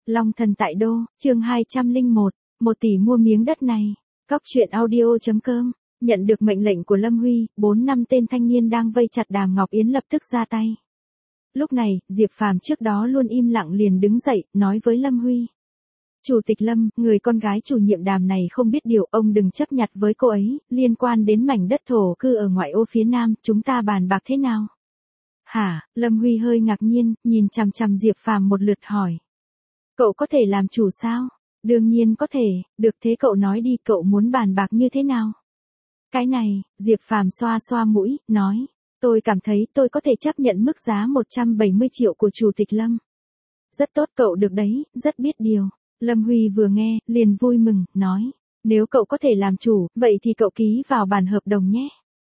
Long thần tại đô, chương 201, 1 tỷ mua miếng đất này. Cóc truyện audio.com, nhận được mệnh lệnh của Lâm Huy, 4 năm tên thanh niên đang vây chặt Đàm Ngọc Yến lập tức ra tay. Lúc này, Diệp Phàm trước đó luôn im lặng liền đứng dậy, nói với Lâm Huy. Chủ tịch Lâm, người con gái chủ nhiệm Đàm này không biết điều, ông đừng chấp nhặt với cô ấy, liên quan đến mảnh đất thổ cư ở ngoại ô phía Nam, chúng ta bàn bạc thế nào? Hả? Lâm Huy hơi ngạc nhiên, nhìn chằm chằm Diệp Phàm một lượt hỏi. Cậu có thể làm chủ sao? Đương nhiên có thể, được thế cậu nói đi, cậu muốn bàn bạc như thế nào? Cái này, Diệp Phàm xoa xoa mũi, nói. Tôi cảm thấy tôi có thể chấp nhận mức giá 170 triệu của Chủ tịch Lâm. Rất tốt cậu được đấy, rất biết điều. Lâm Huy vừa nghe, liền vui mừng, nói. Nếu cậu có thể làm chủ, vậy thì cậu ký vào bản hợp đồng nhé.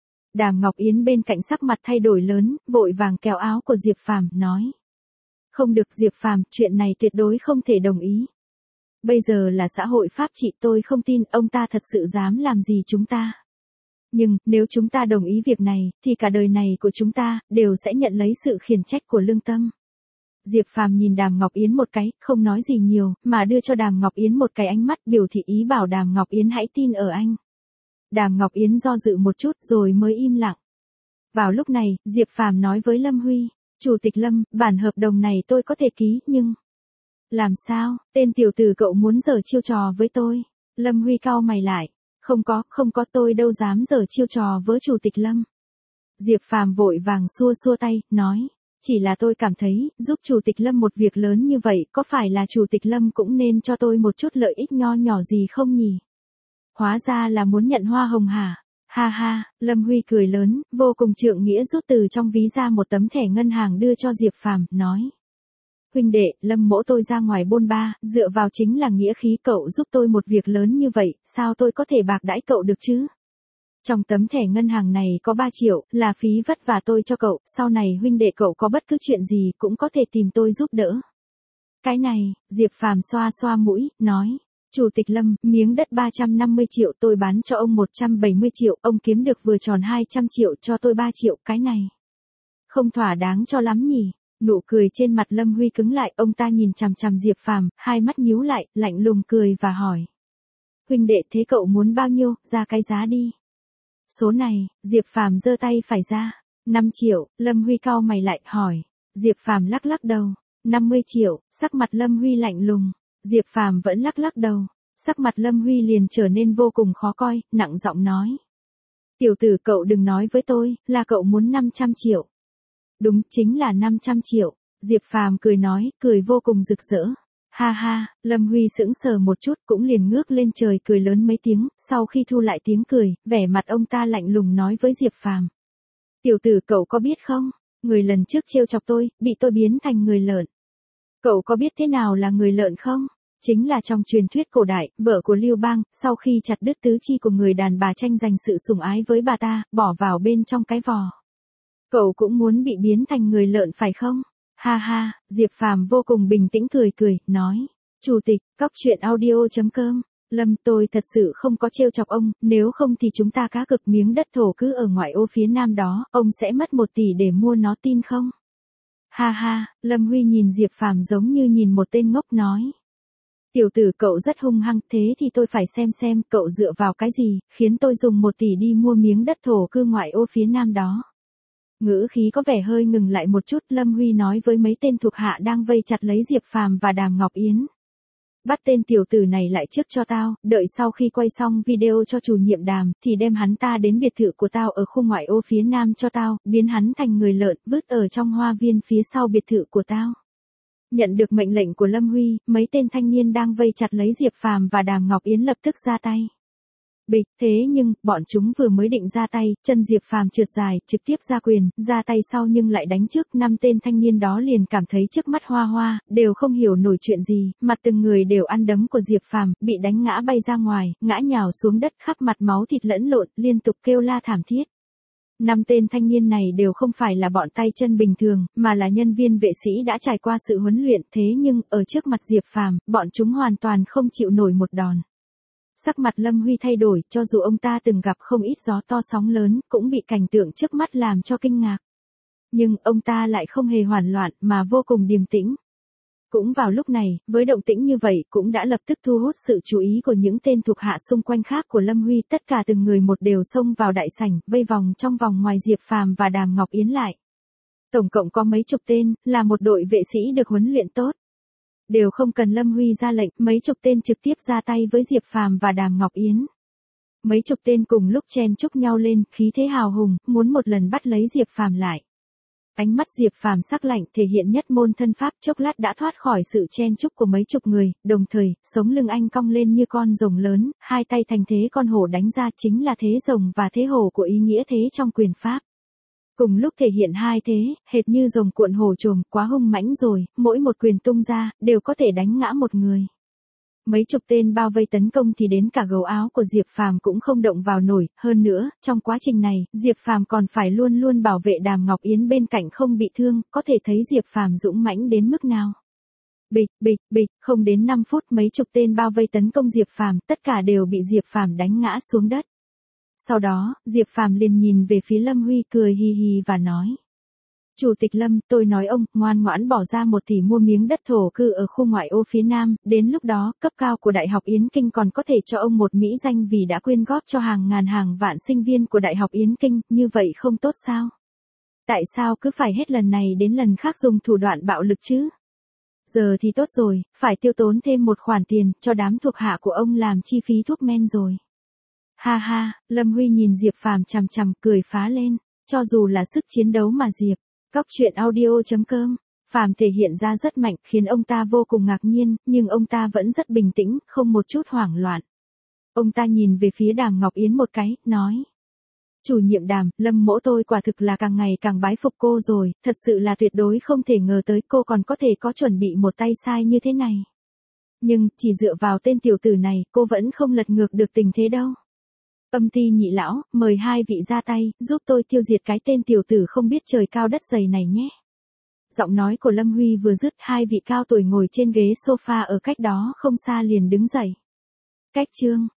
Đàm Ngọc Yến bên cạnh sắc mặt thay đổi lớn, vội vàng kéo áo của Diệp Phàm, nói. Không được Diệp Phàm, chuyện này tuyệt đối không thể đồng ý. Bây giờ là xã hội pháp trị, tôi không tin ông ta thật sự dám làm gì chúng ta. Nhưng, nếu chúng ta đồng ý việc này, thì cả đời này của chúng ta, đều sẽ nhận lấy sự khiển trách của lương tâm. Diệp Phàm nhìn Đàm Ngọc Yến một cái, không nói gì nhiều, mà đưa cho Đàm Ngọc Yến một cái ánh mắt biểu thị ý bảo Đàm Ngọc Yến hãy tin ở anh. Đàm Ngọc Yến do dự một chút rồi mới im lặng. Vào lúc này, Diệp Phàm nói với Lâm Huy, Chủ tịch Lâm, bản hợp đồng này tôi có thể ký, nhưng... Làm sao, tên tiểu tử cậu muốn giở chiêu trò với tôi? Lâm Huy cau mày lại. Không có tôi đâu dám giở chiêu trò với Chủ tịch Lâm. Diệp Phàm vội vàng xua xua tay, nói. Chỉ là tôi cảm thấy, giúp Chủ tịch Lâm một việc lớn như vậy, có phải là Chủ tịch Lâm cũng nên cho tôi một chút lợi ích nho nhỏ gì không nhỉ? Hóa ra là muốn nhận hoa hồng hả? Ha ha, Lâm Huy cười lớn, vô cùng trượng nghĩa rút từ trong ví ra một tấm thẻ ngân hàng đưa cho Diệp Phàm, nói. Huynh đệ, Lâm mỗ tôi ra ngoài bôn ba, dựa vào chính là nghĩa khí, cậu giúp tôi một việc lớn như vậy, sao tôi có thể bạc đãi cậu được chứ? Trong tấm thẻ ngân hàng này có 3 triệu, là phí vất vả tôi cho cậu, sau này huynh đệ cậu có bất cứ chuyện gì cũng có thể tìm tôi giúp đỡ. Cái này, Diệp Phàm xoa xoa mũi, nói. Chủ tịch Lâm, miếng đất 350 triệu tôi bán cho ông 170 triệu, ông kiếm được vừa tròn 200 triệu cho tôi 3 triệu, cái này. Không thỏa đáng cho lắm nhỉ? Nụ cười trên mặt Lâm Huy cứng lại, ông ta nhìn chằm chằm Diệp Phàm, hai mắt nhíu lại, lạnh lùng cười và hỏi. Huynh đệ thế cậu muốn bao nhiêu, ra cái giá đi. Số này, Diệp Phàm giơ tay phải ra. 5 triệu, Lâm Huy cau mày lại, hỏi. Diệp Phàm lắc lắc đầu. 50 triệu, sắc mặt Lâm Huy lạnh lùng. Diệp Phàm vẫn lắc lắc đầu. Sắc mặt Lâm Huy liền trở nên vô cùng khó coi, nặng giọng nói. Tiểu tử cậu đừng nói với tôi, là cậu muốn 500 triệu. Đúng, chính là 500 triệu. Diệp Phàm cười nói, cười vô cùng rực rỡ. Ha ha, Lâm Huy sững sờ một chút cũng liền ngước lên trời cười lớn mấy tiếng, sau khi thu lại tiếng cười, vẻ mặt ông ta lạnh lùng nói với Diệp Phàm. Tiểu tử cậu có biết không, người lần trước trêu chọc tôi, bị tôi biến thành người lợn. Cậu có biết thế nào là người lợn không? Chính là trong truyền thuyết cổ đại, vợ của Lưu Bang, sau khi chặt đứt tứ chi của người đàn bà tranh giành sự sủng ái với bà ta, bỏ vào bên trong cái vò. Cậu cũng muốn bị biến thành người lợn phải không? Ha ha, Diệp Phàm vô cùng bình tĩnh cười, nói. Chủ tịch, cóc truyện audio.com, Lâm tôi thật sự không có trêu chọc ông, nếu không thì chúng ta cá cược miếng đất thổ cứ ở ngoại ô phía Nam đó, ông sẽ mất 1 tỷ để mua nó, tin không? Ha ha, Lâm Huy nhìn Diệp Phàm giống như nhìn một tên ngốc, nói. Tiểu tử cậu rất hung hăng, thế thì tôi phải xem cậu dựa vào cái gì, khiến tôi dùng 1 tỷ đi mua miếng đất thổ cư ngoại ô phía Nam đó. Ngữ khí có vẻ hơi ngừng lại một chút, Lâm Huy nói với mấy tên thuộc hạ đang vây chặt lấy Diệp Phàm và Đàm Ngọc Yến. Bắt tên tiểu tử này lại trước cho tao, đợi sau khi quay xong video cho chủ nhiệm Đàm, thì đem hắn ta đến biệt thự của tao ở khu ngoại ô phía Nam cho tao, biến hắn thành người lợn, vứt ở trong hoa viên phía sau biệt thự của tao. Nhận được mệnh lệnh của Lâm Huy, mấy tên thanh niên đang vây chặt lấy Diệp Phàm và Đàm Ngọc Yến lập tức ra tay. Bịch, thế nhưng, bọn chúng vừa mới định ra tay, chân Diệp Phàm trượt dài, trực tiếp ra quyền, ra tay sau nhưng lại đánh trước, 5 tên thanh niên đó liền cảm thấy trước mắt hoa hoa, đều không hiểu nổi chuyện gì, mặt từng người đều ăn đấm của Diệp Phàm, bị đánh ngã bay ra ngoài, ngã nhào xuống đất khắp mặt máu thịt lẫn lộn, liên tục kêu la thảm thiết. 5 tên thanh niên này đều không phải là bọn tay chân bình thường, mà là nhân viên vệ sĩ đã trải qua sự huấn luyện, thế nhưng, ở trước mặt Diệp Phàm, bọn chúng hoàn toàn không chịu nổi một đòn. Sắc mặt Lâm Huy thay đổi, cho dù ông ta từng gặp không ít gió to sóng lớn, cũng bị cảnh tượng trước mắt làm cho kinh ngạc. Nhưng ông ta lại không hề hoảng loạn mà vô cùng điềm tĩnh. Cũng vào lúc này, với động tĩnh như vậy cũng đã lập tức thu hút sự chú ý của những tên thuộc hạ xung quanh khác của Lâm Huy, tất cả từng người một đều xông vào đại sảnh, vây vòng trong vòng ngoài Diệp Phàm và Đàm Ngọc Yến lại. Tổng cộng có mấy chục tên, là một đội vệ sĩ được huấn luyện tốt. Đều không cần Lâm Huy ra lệnh, mấy chục tên trực tiếp ra tay với Diệp Phàm và Đàm Ngọc Yến. Mấy chục tên cùng lúc chen chúc nhau lên, khí thế hào hùng, muốn một lần bắt lấy Diệp Phàm lại. Ánh mắt Diệp Phàm sắc lạnh thể hiện nhất môn thân pháp, chốc lát đã thoát khỏi sự chen chúc của mấy chục người, đồng thời, sống lưng anh cong lên như con rồng lớn, hai tay thành thế con hổ đánh ra, chính là thế rồng và thế hổ của ý nghĩa thế trong quyền pháp. Cùng lúc thể hiện hai thế, hệt như rồng cuộn hổ trồm, quá hung mãnh rồi, mỗi một quyền tung ra, đều có thể đánh ngã một người. Mấy chục tên bao vây tấn công thì đến cả gấu áo của Diệp Phàm cũng không động vào nổi, hơn nữa, trong quá trình này, Diệp Phàm còn phải luôn luôn bảo vệ Đàm Ngọc Yến bên cạnh không bị thương, có thể thấy Diệp Phàm dũng mãnh đến mức nào. Bịch, bịch, bịch, không đến 5 phút mấy chục tên bao vây tấn công Diệp Phàm, tất cả đều bị Diệp Phàm đánh ngã xuống đất. Sau đó, Diệp Phàm liền nhìn về phía Lâm Huy cười hì hì và nói. Chủ tịch Lâm, tôi nói ông, ngoan ngoãn bỏ ra 1 tỷ mua miếng đất thổ cư ở khu ngoại ô phía Nam, đến lúc đó, cấp cao của Đại học Yến Kinh còn có thể cho ông một mỹ danh vì đã quyên góp cho hàng ngàn hàng vạn sinh viên của Đại học Yến Kinh, như vậy không tốt sao? Tại sao cứ phải hết lần này đến lần khác dùng thủ đoạn bạo lực chứ? Giờ thì tốt rồi, phải tiêu tốn thêm một khoản tiền cho đám thuộc hạ của ông làm chi phí thuốc men rồi. Ha ha, Lâm Huy nhìn Diệp Phàm chằm chằm cười phá lên, cho dù là sức chiến đấu mà Diệp. Cóc truyện audio.com, Phàm thể hiện ra rất mạnh, khiến ông ta vô cùng ngạc nhiên, nhưng ông ta vẫn rất bình tĩnh, không một chút hoảng loạn. Ông ta nhìn về phía Đàm Ngọc Yến một cái, nói. Chủ nhiệm Đàm, Lâm mỗ tôi quả thực là càng ngày càng bái phục cô rồi, thật sự là tuyệt đối không thể ngờ tới cô còn có thể có chuẩn bị một tay sai như thế này. Nhưng, chỉ dựa vào tên tiểu tử này, cô vẫn không lật ngược được tình thế đâu. Âm Ty nhị lão, mời hai vị ra tay, giúp tôi tiêu diệt cái tên tiểu tử không biết trời cao đất dày này nhé. Giọng nói của Lâm Huy vừa dứt, hai vị cao tuổi ngồi trên ghế sofa ở cách đó không xa liền đứng dậy. Cách chương